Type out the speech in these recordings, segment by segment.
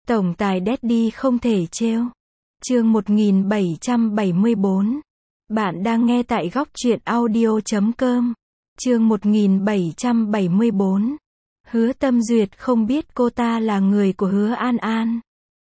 Tổng tài Daddy không thể trêu. Chương 1774. Bạn đang nghe tại góc truyện audio.com. Chương 1774. Hứa Tâm Duyệt không biết cô ta là người của Hứa An An.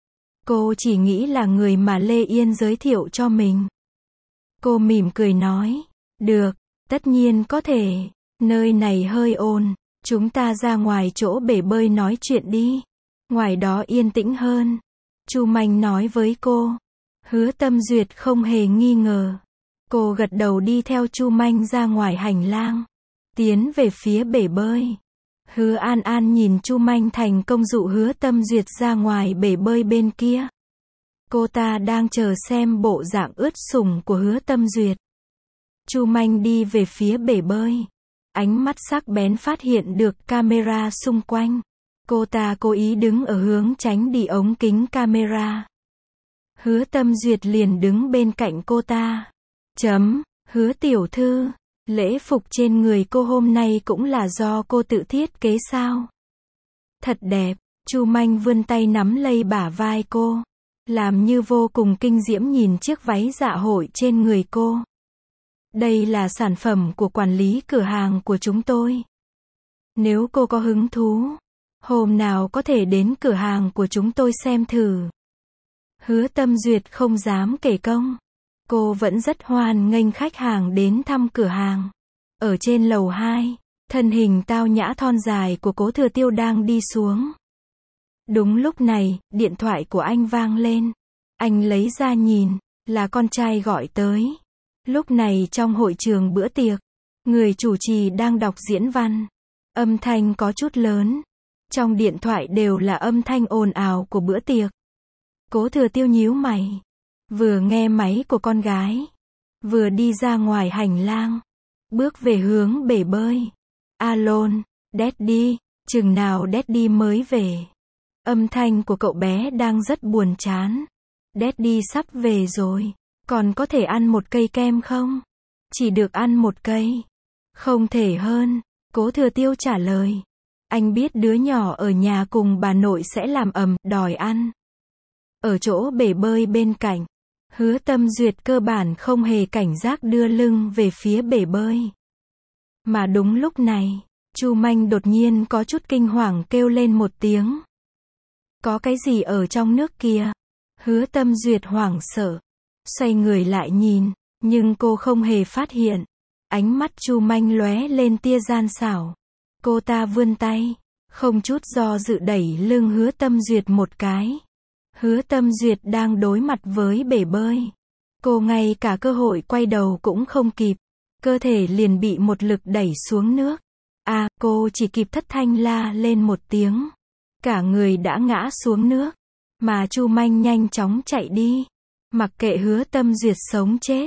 Cô chỉ nghĩ là người mà Lê Yên giới thiệu cho mình. Cô mỉm cười nói, được, tất nhiên có thể, nơi này hơi ồn, chúng ta ra ngoài chỗ bể bơi nói chuyện đi. Ngoài đó yên tĩnh hơn. Chu Manh nói với cô. Hứa Tâm Duyệt không hề nghi ngờ. Cô gật đầu đi theo Chu Manh ra ngoài hành lang, tiến về phía bể bơi. Hứa An An nhìn Chu Manh thành công dụ Hứa Tâm Duyệt ra ngoài bể bơi bên kia. Cô ta đang chờ xem bộ dạng ướt sũng của Hứa Tâm Duyệt. Chu Manh đi về phía bể bơi. Ánh mắt sắc bén phát hiện được camera xung quanh. Cô ta cố ý đứng ở hướng tránh đi ống kính camera. Hứa Tâm Duyệt liền đứng bên cạnh cô ta. Hứa tiểu thư, lễ phục trên người cô hôm nay cũng là do cô tự thiết kế sao? Thật đẹp. Chu Manh vươn tay nắm lấy bả vai cô, làm như vô cùng kinh diễm nhìn chiếc váy dạ hội trên người cô. Đây là sản phẩm của quản lý cửa hàng của chúng tôi. Nếu cô có hứng thú, hôm nào có thể đến cửa hàng của chúng tôi xem thử. Hứa Tâm Duyệt không dám kể công. Cô vẫn rất hoan nghênh khách hàng đến thăm cửa hàng. Ở trên lầu 2, thân hình tao nhã thon dài của Cố Thừa Tiêu đang đi xuống. Đúng lúc này, điện thoại của anh vang lên. Anh lấy ra nhìn, là con trai gọi tới. Lúc này trong hội trường bữa tiệc, người chủ trì đang đọc diễn văn. Âm thanh có chút lớn. Trong điện thoại đều là âm thanh ồn ào của bữa tiệc. Cố Thừa Tiêu nhíu mày. Vừa nghe máy của con gái, vừa đi ra ngoài hành lang, bước về hướng bể bơi. Alon, Daddy, chừng nào Daddy mới về? Âm thanh của cậu bé đang rất buồn chán. Daddy sắp về rồi, còn có thể ăn một cây kem không? Chỉ được ăn một cây. Không thể hơn, Cố Thừa Tiêu trả lời. Anh biết đứa nhỏ ở nhà cùng bà nội sẽ làm ầm, đòi ăn. Ở chỗ bể bơi bên cạnh, Hứa Tâm Duyệt cơ bản không hề cảnh giác đưa lưng về phía bể bơi. Mà đúng lúc này, Chu Manh đột nhiên có chút kinh hoàng kêu lên một tiếng. Có cái gì ở trong nước kia? Hứa Tâm Duyệt hoảng sợ, xoay người lại nhìn, nhưng cô không hề phát hiện. Ánh mắt Chu Manh lóe lên tia gian xảo. Cô ta vươn tay, không chút do dự đẩy lưng Hứa Tâm Duyệt một cái. Hứa Tâm Duyệt đang đối mặt với bể bơi. Cô ngay cả cơ hội quay đầu cũng không kịp. Cơ thể liền bị một lực đẩy xuống nước. Cô chỉ kịp thất thanh la lên một tiếng. Cả người đã ngã xuống nước. Mà Chu Manh nhanh chóng chạy đi. Mặc kệ Hứa Tâm Duyệt sống chết.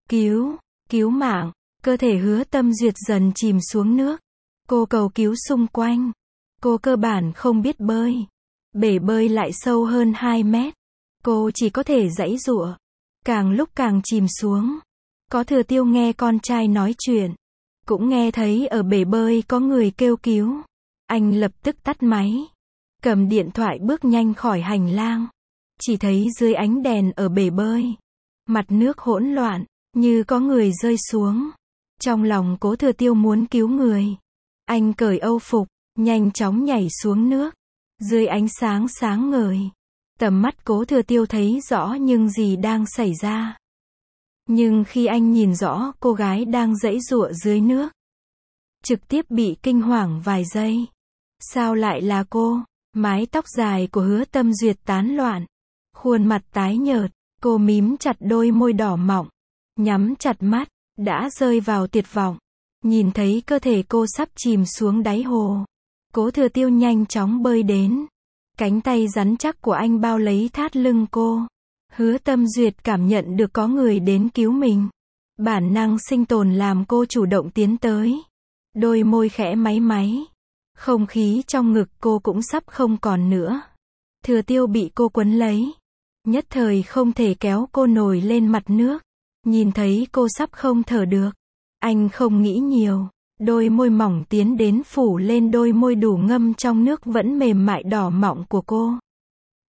Cứu mạng. Cơ thể Hứa Tâm Duyệt dần chìm xuống nước. Cô cầu cứu xung quanh. Cô cơ bản không biết bơi. Bể bơi lại sâu hơn 2 mét. Cô chỉ có thể giãy giụa. Càng lúc càng chìm xuống. Có Thừa Tiêu nghe con trai nói chuyện. Cũng nghe thấy ở bể bơi có người kêu cứu. Anh lập tức tắt máy. Cầm điện thoại bước nhanh khỏi hành lang. Chỉ thấy dưới ánh đèn ở bể bơi, mặt nước hỗn loạn, như có người rơi xuống. Trong lòng Cố Thừa Tiêu muốn cứu người. Anh cởi âu phục, nhanh chóng nhảy xuống nước. Dưới ánh sáng sáng ngời, tầm mắt Cố Thừa Tiêu thấy rõ những gì đang xảy ra. Nhưng khi anh nhìn rõ cô gái đang giãy giụa dưới nước, trực tiếp bị kinh hoàng vài giây. Sao lại là cô? Mái tóc dài của Hứa Tâm Duyệt tán loạn, khuôn mặt tái nhợt, cô mím chặt đôi môi đỏ mọng, nhắm chặt mắt, đã rơi vào tuyệt vọng. Nhìn thấy cơ thể cô sắp chìm xuống đáy hồ, Cố Thừa Tiêu nhanh chóng bơi đến. Cánh tay rắn chắc của anh bao lấy thắt lưng cô. Hứa Tâm Duyệt cảm nhận được có người đến cứu mình. Bản năng sinh tồn làm cô chủ động tiến tới. Đôi môi khẽ máy máy. Không khí trong ngực cô cũng sắp không còn nữa. Thừa Tiêu bị cô quấn lấy. Nhất thời không thể kéo cô nổi lên mặt nước. Nhìn thấy cô sắp không thở được. Anh không nghĩ nhiều. Đôi môi mỏng tiến đến phủ lên đôi môi đủ ngâm trong nước vẫn mềm mại đỏ mọng của cô.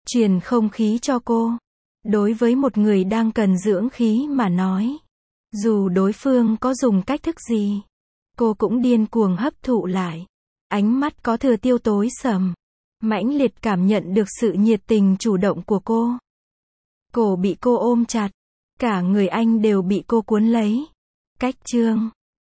truyền không khí cho cô. Đối với một người đang cần dưỡng khí mà nói, dù đối phương có dùng cách thức gì, cô cũng điên cuồng hấp thụ lại. Ánh mắt có thừa tiêu tối sầm, mãnh liệt cảm nhận được sự nhiệt tình chủ động của cô. Cổ bị cô ôm chặt, cả người anh đều bị cô cuốn lấy. Cách chương